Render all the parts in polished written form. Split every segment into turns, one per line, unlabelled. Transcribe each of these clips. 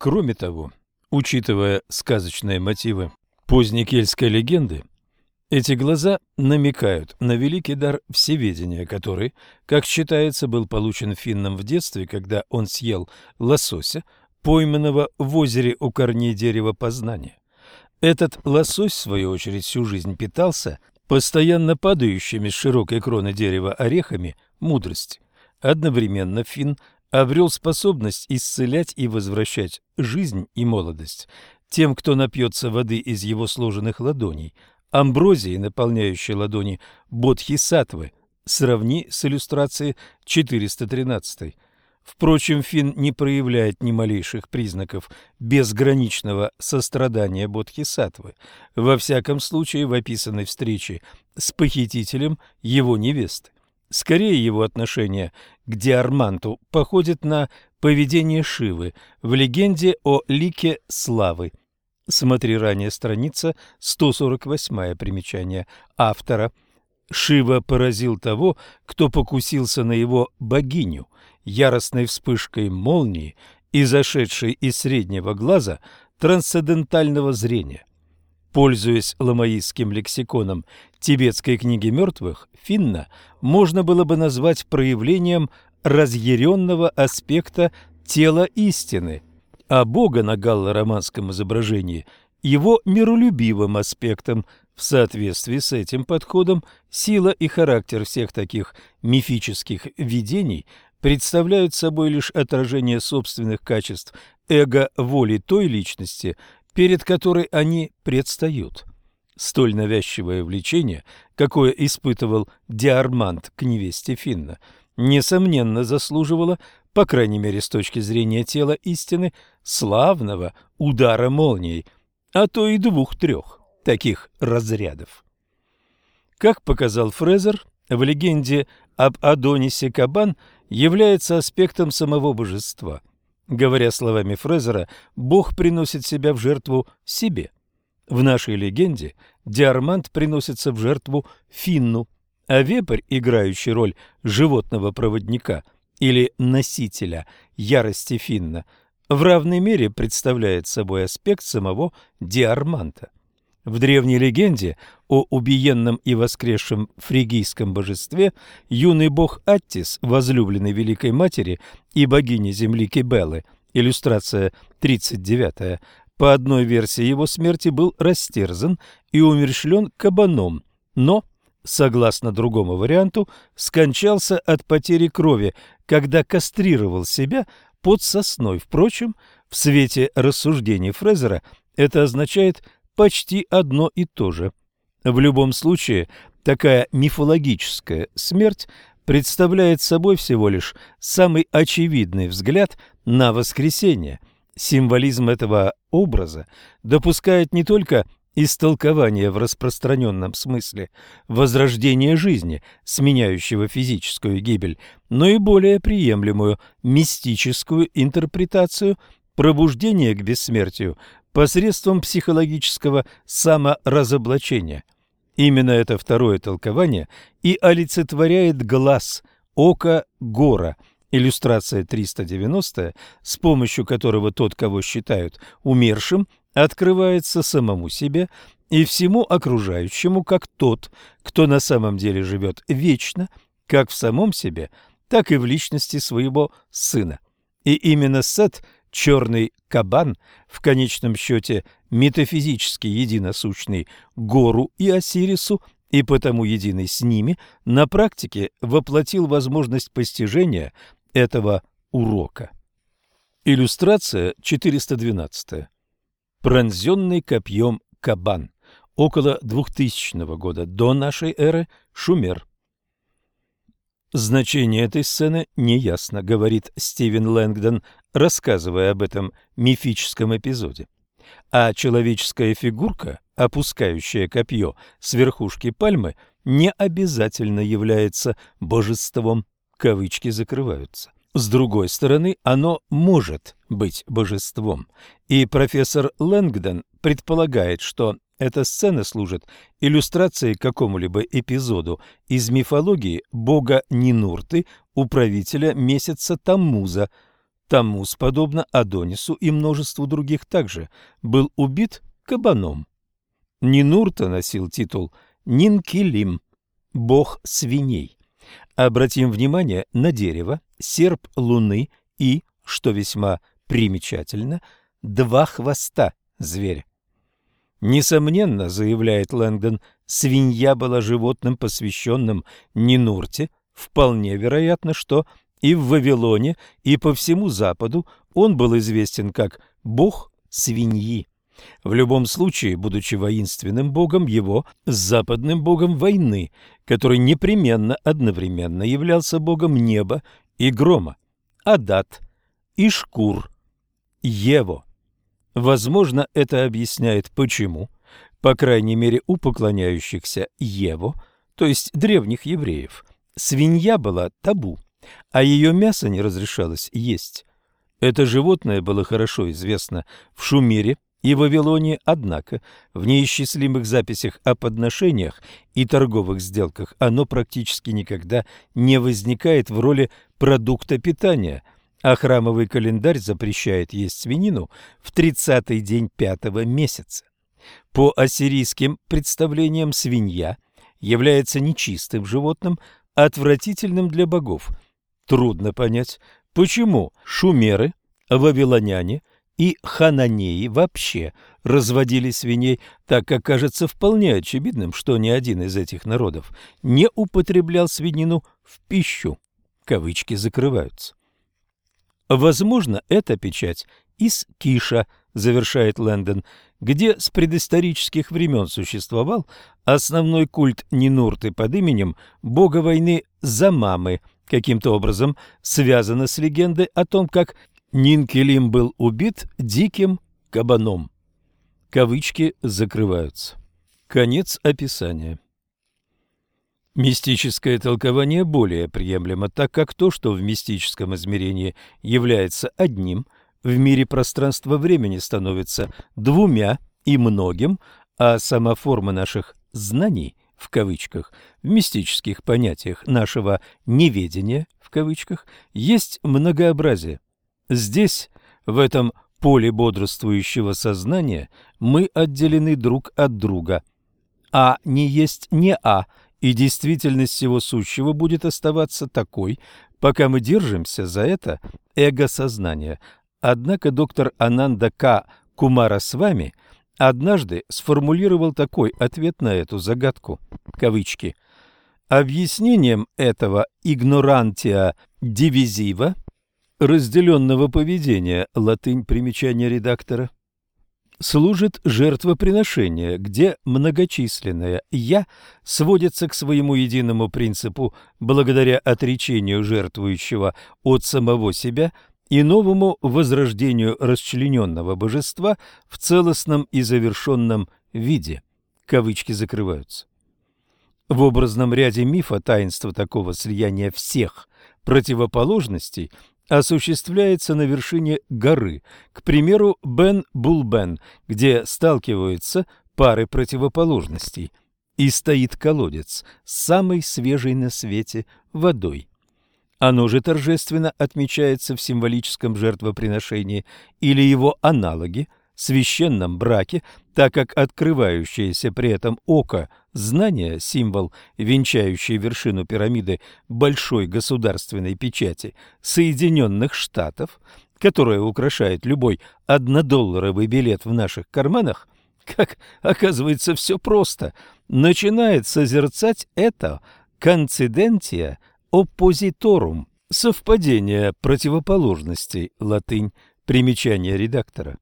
Кроме того, учитывая сказочные мотивы позднекельтской легенды, эти глаза намекают на великий дар всеведения, который, как считается, был получен Финном в детстве, когда он съел лосося, пойманного в озере у корней дерева познания. Этот лосось, в свою очередь, всю жизнь питался постоянно падающими с широкой кроны дерева орехами мудрости. Одновременно Финн обрел способность исцелять и возвращать жизнь и молодость тем, кто напьется воды из его сложенных ладоней, амброзии, наполняющей ладони бодхисаттвы, сравни с иллюстрацией 413. Впрочем, Финн не проявляет ни малейших признаков безграничного сострадания бодхисаттвы, во всяком случае в описанной встрече с похитителем его невесты. Скорее, его отношение к Диарманту походит на поведение Шивы в легенде о лике славы. Смотри ранее страница 148, примечание автора. Шива поразил того, кто покусился на его богиню, яростной вспышкой молнии, изошедшей из среднего глаза трансцендентального зрения. Пользуясь ламаистским лексиконом тибетской книги мертвых, Финна можно было бы назвать проявлением разъяренного аспекта тела истины, а Бога на галло-романском изображении его миролюбивым аспектом. В соответствии с этим подходом сила и характер всех таких мифических видений представляют собой лишь отражение собственных качеств эго-воли той личности, перед которой они предстают. Столь навязчивое влечение, какое испытывал Диармант к невесте Финна, несомненно заслуживало, по крайней мере с точки зрения тела истины, славного удара молнией, а то и 2-3 таких разрядов. Как показал Фрезер, в легенде об Адонисе Кабан является аспектом самого божества. Говоря словами Фрезера, Бог приносит себя в жертву себе. В нашей легенде Диармант приносится в жертву Финну, а вепрь, играющий роль животного-проводника или носителя ярости Финна, в равной мере представляет собой аспект самого Диарманта. В древней легенде о убиенном и воскресшем фригийском божестве юный бог Аттис, возлюбленный Великой Матери и богини земли Кибелы, иллюстрация 39, по одной версии его смерти был растерзан и умерщвлен кабаном, но, согласно другому варианту, скончался от потери крови, когда кастрировал себя под сосной. Впрочем, в свете рассуждений Фрезера это означает почти одно и то же. В любом случае, такая мифологическая смерть представляет собой всего лишь самый очевидный взгляд на воскресение. Символизм этого образа допускает не только истолкование в распространенном смысле возрождения жизни, сменяющего физическую гибель, но и более приемлемую мистическую интерпретацию пробуждения к бессмертию посредством психологического саморазоблачения. Именно это второе толкование и олицетворяет глаз, око Гора, иллюстрация 390, с помощью которого тот, кого считают умершим, открывается самому себе и всему окружающему, как тот, кто на самом деле живет вечно, как в самом себе, так и в личности своего сына. И именно Сет, черный кабан, в конечном счете метафизически единосущный Гору и Осирису, и потому единый с ними, на практике воплотил возможность постижения этого урока. Иллюстрация 412. Пронзенный копьем кабан. Около 2000 года до нашей эры, Шумер. Значение этой сцены неясно, говорит Стивен Лэнгдон, рассказывая об этом мифическом эпизоде. А человеческая фигурка, опускающая копье с верхушки пальмы, не обязательно является божеством. Кавычки закрываются. С другой стороны, оно может быть божеством, и профессор Лэнгдон предполагает, что эта сцена служит иллюстрацией к какому-либо эпизоду из мифологии бога Нинурты, управителя месяца Таммуза. Таммус, подобно Адонису и множеству других, также был убит кабаном. Нинурта носил титул Нинкилим, бог свиней. Обратим внимание на дерево, серп луны и, что весьма примечательно, два хвоста зверя. Несомненно, заявляет Лэнгдон, свинья была животным, посвященным Нинурте. Вполне вероятно, что и в Вавилоне, и по всему Западу он был известен как бог свиньи. В любом случае, будучи воинственным богом, его с западным богом войны, который непременно одновременно являлся богом неба и грома, Адат, Ишкур, Ево. Возможно, это объясняет, почему, по крайней мере у поклоняющихся Ево, то есть древних евреев, свинья была табу, а ее мясо не разрешалось есть. Это животное было хорошо известно в Шумере и Вавилонии, однако в неисчислимых записях о подношениях и торговых сделках оно практически никогда не возникает в роли продукта питания, а храмовый календарь запрещает есть свинину в 30-й день 5-го месяца. По ассирийским представлениям свинья является нечистым животным, отвратительным для богов. Трудно понять, почему шумеры, вавилоняне и хананеи вообще разводили свиней, так как кажется вполне очевидным, что ни один из этих народов не употреблял свинину в пищу. Кавычки закрываются. Возможно, эта печать из Киша, завершает Лэндон, где с предысторических времен существовал основной культ Нинурты под именем бога войны Замамы, каким-то образом связана с легендой о том, как Нинкилим был убит диким кабаном. Кавычки закрываются. Конец описания. Мистическое толкование более приемлемо, так как то, что в мистическом измерении является одним, в мире пространства-времени становится двумя и многим, а сама форма наших «знаний» в кавычках, в мистических понятиях нашего «неведения» в кавычках, есть многообразие. Здесь, в этом поле бодрствующего сознания, мы отделены друг от друга. А не есть не А, и действительность всего сущего будет оставаться такой, пока мы держимся за это эго-сознание. Однако доктор Ананда К. Кумарасвами однажды сформулировал такой ответ на эту загадку, кавычки, «Объяснением этого игнорантия дивизива, разделенного поведения, латынь, примечание редактора, служит жертвоприношение, где многочисленное «я» сводится к своему единому принципу благодаря отречению жертвующего от самого себя и новому возрождению расчлененного божества в целостном и завершенном виде». Кавычки закрываются. В образном ряде мифа таинство такого слияния всех противоположностей осуществляется на вершине горы, к примеру, Бен-Булбен, где сталкиваются пары противоположностей, и стоит колодец с самой свежей на свете водой. Оно же торжественно отмечается в символическом жертвоприношении или его аналоге, священном браке, так как открывающееся при этом око знания, символ, венчающий вершину пирамиды большой государственной печати Соединенных Штатов, которая украшает любой однодолларовый билет в наших карманах, как оказывается, все просто, начинает созерцать это «coincidенtia oppositorum» – совпадение противоположностей, латынь, примечание редактора.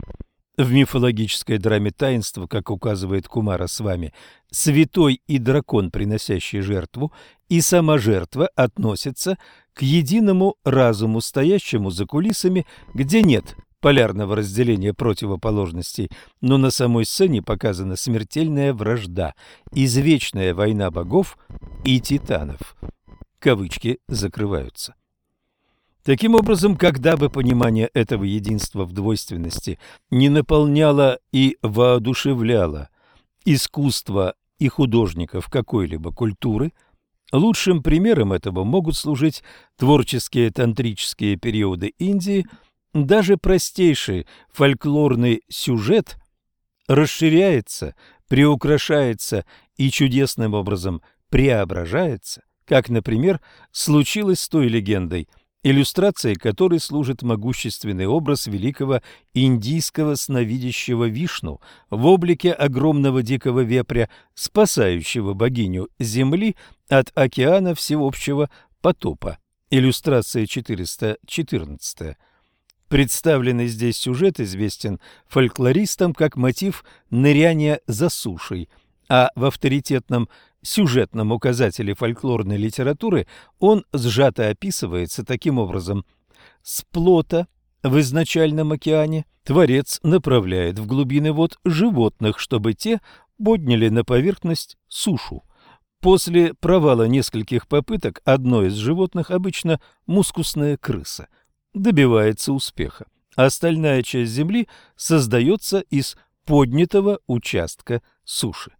В мифологической драме таинства, как указывает Кумарасвами, святой и дракон, приносящий жертву, и сама жертва относятся к единому разуму, стоящему за кулисами, где нет полярного разделения противоположностей, но на самой сцене показана смертельная вражда, извечная война богов и титанов. Кавычки закрываются. Таким образом, когда бы понимание этого единства в двойственности не наполняло и воодушевляло искусство и художников какой-либо культуры, Лучшим примером этого могут служить творческие тантрические периоды Индии. Даже простейший фольклорный сюжет расширяется, приукрашается и чудесным образом преображается, как, например, случилось с той легендой, иллюстрацией которой служит могущественный образ великого индийского сновидящего Вишну в облике огромного дикого вепря, спасающего богиню Земли от океана всеобщего потопа. Иллюстрация 414. Представленный здесь сюжет известен фольклористам как мотив ныряния за сушей, а в авторитетном сюжетном указателе фольклорной литературы он сжато описывается таким образом: с плота в изначальном океане Творец направляет в глубины вод животных, чтобы те подняли на поверхность сушу. После провала нескольких попыток одно из животных, обычно мускусная крыса, добивается успеха. Остальная часть земли создается из поднятого участка суши.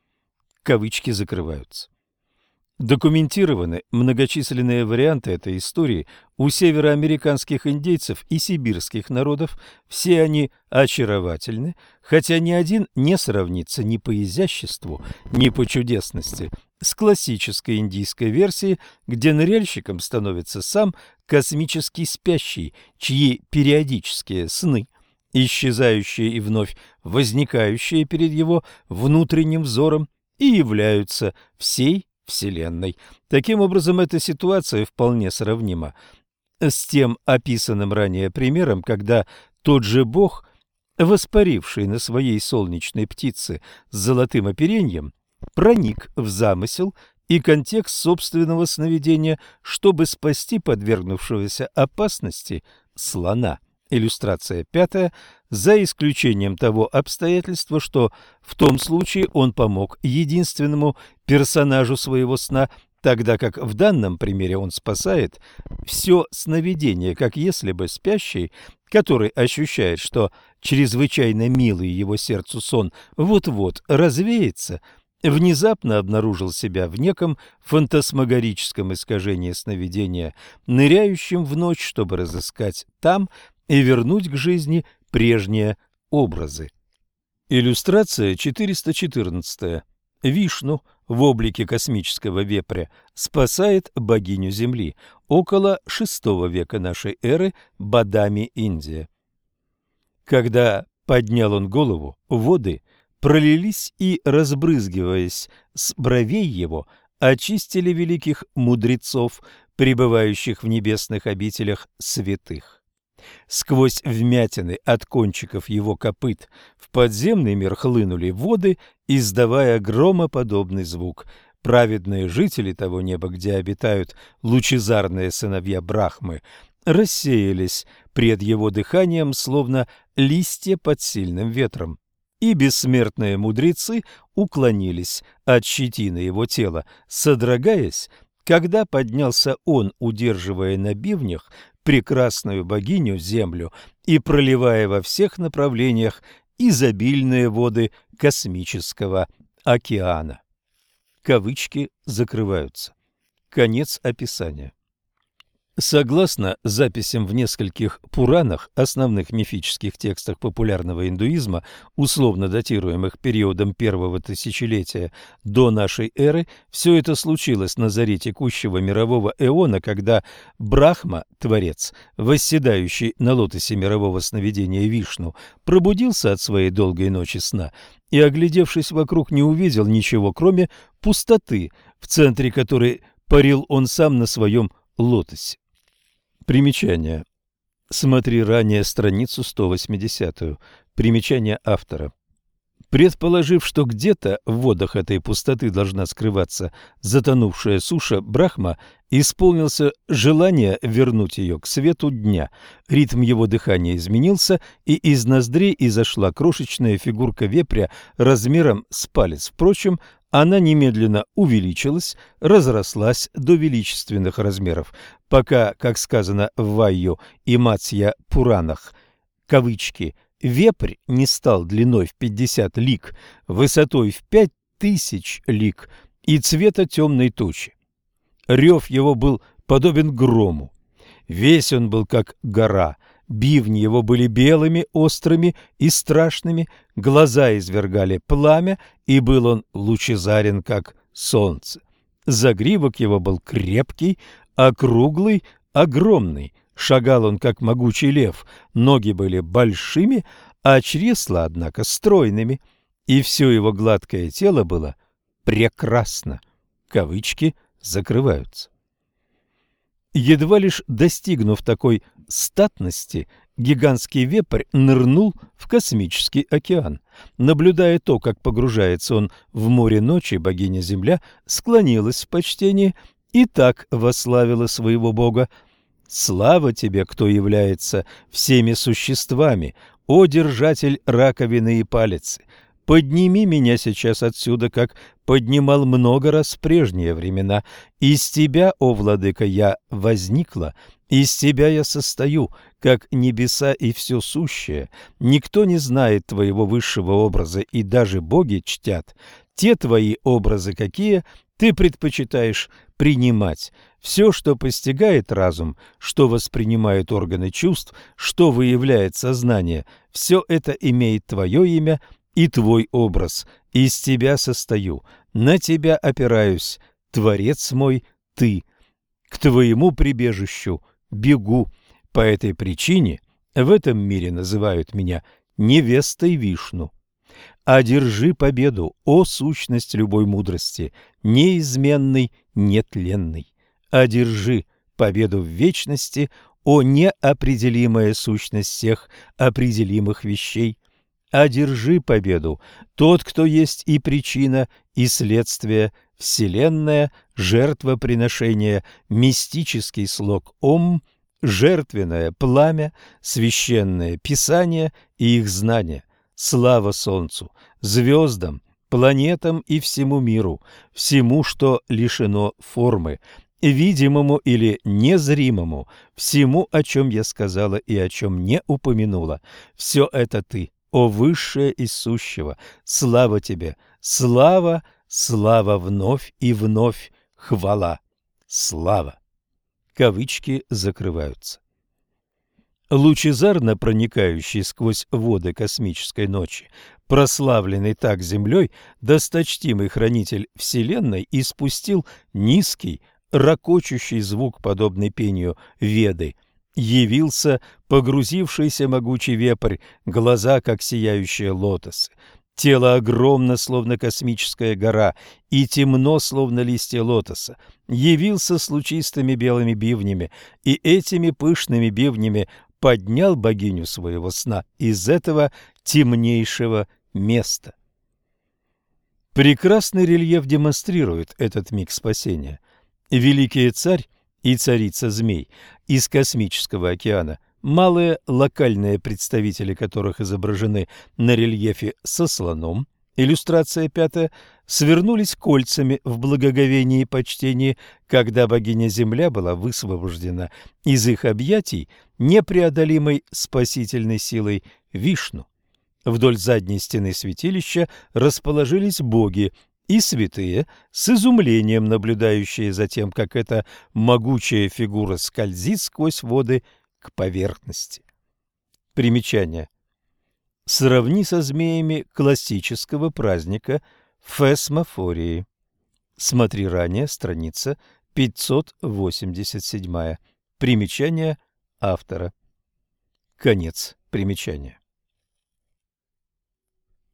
Кавычки закрываются. Документированы многочисленные варианты этой истории у североамериканских индейцев и сибирских народов. Все они очаровательны, хотя ни один не сравнится ни по изяществу, ни по чудесности с классической индийской версией, где ныряльщиком становится сам космический спящий, чьи периодические сны, исчезающие и вновь возникающие перед его внутренним взором, и являются всей Вселенной. Таким образом, эта ситуация вполне сравнима с тем описанным ранее примером, когда тот же Бог, воспаривший на своей солнечной птице с золотым опереньем, проник в замысел и контекст собственного сновидения, чтобы спасти подвергнувшегося опасности слона. Иллюстрация 5, за исключением того обстоятельства, что в том случае он помог единственному персонажу своего сна, тогда как в данном примере он спасает все сновидение, как если бы спящий, который ощущает, что чрезвычайно милый его сердцу сон вот-вот развеется, внезапно обнаружил себя в неком фантасмагорическом искажении сновидения, ныряющем в ночь, чтобы разыскать там и вернуть к жизни прежние образы. Иллюстрация 414. Вишну в облике космического вепря спасает богиню Земли. Около VI века нашей эры, Бадами, Индия. Когда поднял он голову, воды пролились и, разбрызгиваясь с бровей его, очистили великих мудрецов, пребывающих в небесных обителях святых. Сквозь вмятины от кончиков его копыт в подземный мир хлынули воды, издавая громоподобный звук. Праведные жители того неба, где обитают лучезарные сыновья Брахмы, рассеялись пред его дыханием, словно листья под сильным ветром. И бессмертные мудрецы уклонились от щетины его тела, содрогаясь, когда поднялся он, удерживая на бивнях прекрасную богиню Землю и проливая во всех направлениях изобильные воды космического океана. Кавычки закрываются. Конец описания. Согласно записям в нескольких Пуранах, основных мифических текстах популярного индуизма, условно датируемых периодом первого тысячелетия до нашей эры, все это случилось на заре текущего мирового эона, когда Брахма, Творец, восседающий на лотосе мирового сновидения Вишну, пробудился от своей долгой ночи сна и, оглядевшись вокруг, не увидел ничего, кроме пустоты, в центре которой парил он сам на своем лотосе. Примечание. Смотри ранее страницу 180. Примечание автора. Предположив, что где-то в водах этой пустоты должна скрываться затонувшая суша, Брахма исполнился желание вернуть ее к свету дня. Ритм его дыхания изменился, и из ноздрей изошла крошечная фигурка вепря размером с палец. Впрочем, она немедленно увеличилась, разрослась до величественных размеров, пока, как сказано в Вайю и Матсья Пуранах, кавычки, вепрь не стал длиной в 50 лиг, высотой в 5000 лиг и цвета темной тучи. Рев его был подобен грому. Весь он был как гора, бивни его были белыми, острыми и страшными, глаза извергали пламя, и был он лучезарен, как солнце. Загривок его был крепкий, округлый, огромный. Шагал он, как могучий лев, ноги были большими, а чресла, однако, стройными, и все его гладкое тело было прекрасно. Кавычки закрываются. Едва лишь достигнув такой статности, гигантский вепрь нырнул в космический океан. Наблюдая то, как погружается он в море ночи, богиня-Земля склонилась в почтении и так восславила своего бога: «Слава тебе, кто является всеми существами, о держатель раковины и палицы! Подними меня сейчас отсюда, как поднимал много раз в прежние времена. Из тебя, о владыка, я возникла, из тебя я состою, как небеса и все сущее. Никто не знает твоего высшего образа, и даже боги чтят те твои образы, какие ты предпочитаешь принимать. Все, что постигает разум, что воспринимают органы чувств, что выявляет сознание, все это имеет твое имя и твой образ. Из тебя состою, на тебя опираюсь, Творец мой, ты. К твоему прибежищу бегу. По этой причине в этом мире называют меня невестой Вишну. Одержи победу, о сущность любой мудрости, неизменный, нетленный. Одержи победу в вечности, о неопределимая сущность всех определимых вещей. Одержи победу, тот, кто есть и причина, и следствие, вселенная, жертвоприношение, мистический слог Ом, жертвенное пламя, священное писание и их знания. Слава солнцу, звездам, планетам и всему миру, всему, что лишено формы, видимому или незримому, всему, о чем я сказала и о чем не упомянула. Все это ты, о высшее из сущего. Слава тебе, слава, слава вновь и вновь, хвала, слава. Кавычки закрываются. Лучезарно проникающий сквозь воды космической ночи, прославленный так землей, досточтимый хранитель Вселенной испустил низкий, ракочущий звук, подобный пению Веды. Явился погрузившийся могучий вепрь, глаза, как сияющие лотосы. Тело огромно, словно космическая гора, и темно, словно листья лотоса. Явился с лучистыми белыми бивнями, и этими пышными бивнями поднял богиню своего сна из этого темнейшего места. Прекрасный рельеф демонстрирует этот миг спасения. Великий царь и царица змей из космического океана, малые локальные представители которых изображены на рельефе со слоном, иллюстрация 5, свернулись кольцами в благоговении и почтении, когда богиня-Земля была высвобождена из их объятий непреодолимой спасительной силой Вишну. Вдоль задней стены святилища расположились боги и святые, с изумлением наблюдающие за тем, как эта могучая фигура скользит сквозь воды к поверхности. Примечание. Сравни со змеями классического праздника Фесмофории. Смотри ранее, страница 587. Примечание автора. Конец примечания.